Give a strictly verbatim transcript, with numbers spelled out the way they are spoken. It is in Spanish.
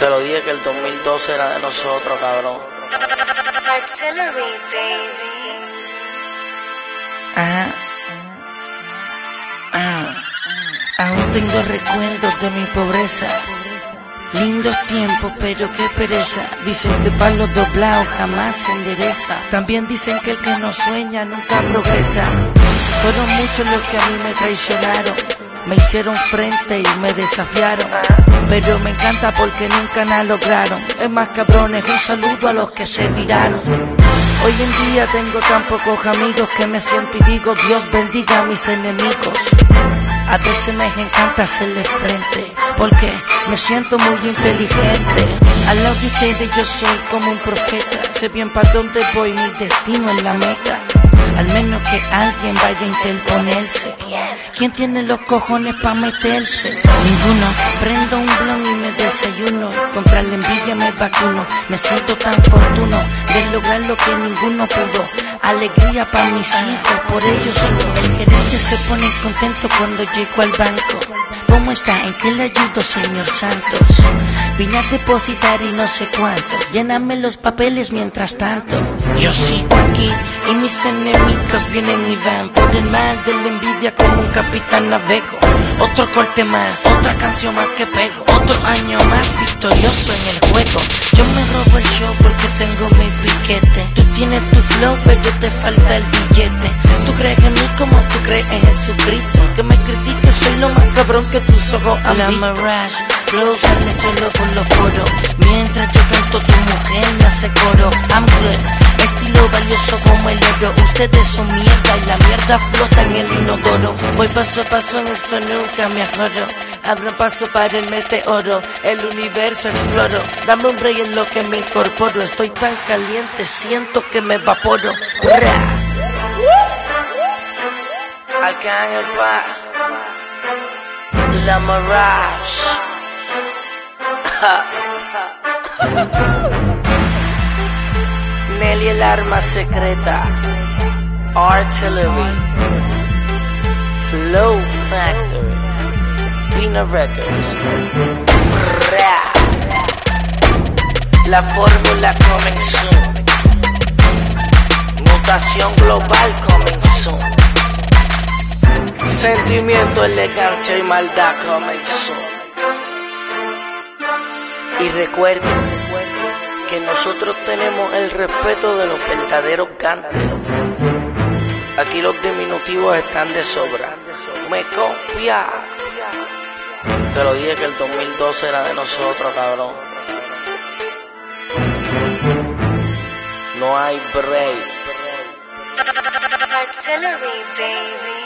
Te lo dije que el dos mil doce era de nosotros, cabrón. Artillery, baby. Ajá. Ah. Aún tengo recuerdos de mi pobreza. Lindos tiempos, pero qué pereza. Dicen que palos doblados jamás se endereza. También dicen que el que no sueña nunca progresa. Fueron muchos los que a mí me traicionaron, me hicieron frente y me desafiaron, pero me encanta porque nunca nada lograron. Es más, cabrones, un saludo a los que se tiraron. Hoy en día tengo tan pocos amigos que me siento y digo, Dios bendiga a mis enemigos. A veces me encanta hacerle frente, porque me siento muy inteligente. Al lado de ustedes yo soy como un profeta. Sé bien para dónde voy, mi destino es la meta. Al menos que alguien vaya a interponerse. ¿Quién tiene los cojones pa' meterse? Ninguno. Prendo un blon y me desayuno. Contra la envidia me vacuno. Me siento tan fortuno de lograr lo que ninguno pudo. Alegría pa' mis hijos, por ellos subo. El gerente se pone contento cuando llego al banco. ¿Cómo está? ¿En qué le ayudo, señor Santos? Vine a depositar y no sé cuántos. Lléname los papeles mientras tanto. Yo sigo aquí y mis enemigos vienen y van. Por el mal de la envidia como un capitán navego. Otro corte más, otra canción más que pego. Otro año más victorioso en el juego. Yo me robo el show porque tengo mi piquete. Tú tienes tu flow pero te falta el billete. Tú crees en mí como tú crees en Jesucristo. Que me critiques, soy lo más cabrón que tus ojos han visto. La Mirage, flow sale solo por los coros. Mientras yo canto tu mujer me hace coro. I'm good, estilo valioso como el oro. Ustedes son mierda y la mierda flota en el inodoro. Voy paso a paso en esto, nunca me ajoro. Abro paso para el meteoro, el universo exploro. Dame un rey en lo que me incorporo. Estoy tan caliente, siento que me evaporo. Arcángel pa' La Mirage. Nelly el arma secreta. Artillery. Flow Factory. Pina Records. La fórmula comenzó. Mutación global comenzó. Sentimiento, elegancia y maldad comenzó. Y recuerden que nosotros tenemos el respeto de los verdaderos gánteros. Aquí los diminutivos están de sobra. Me copia. Te lo dije que el dos mil doce era de nosotros, cabrón. No hay break. Artillery, baby.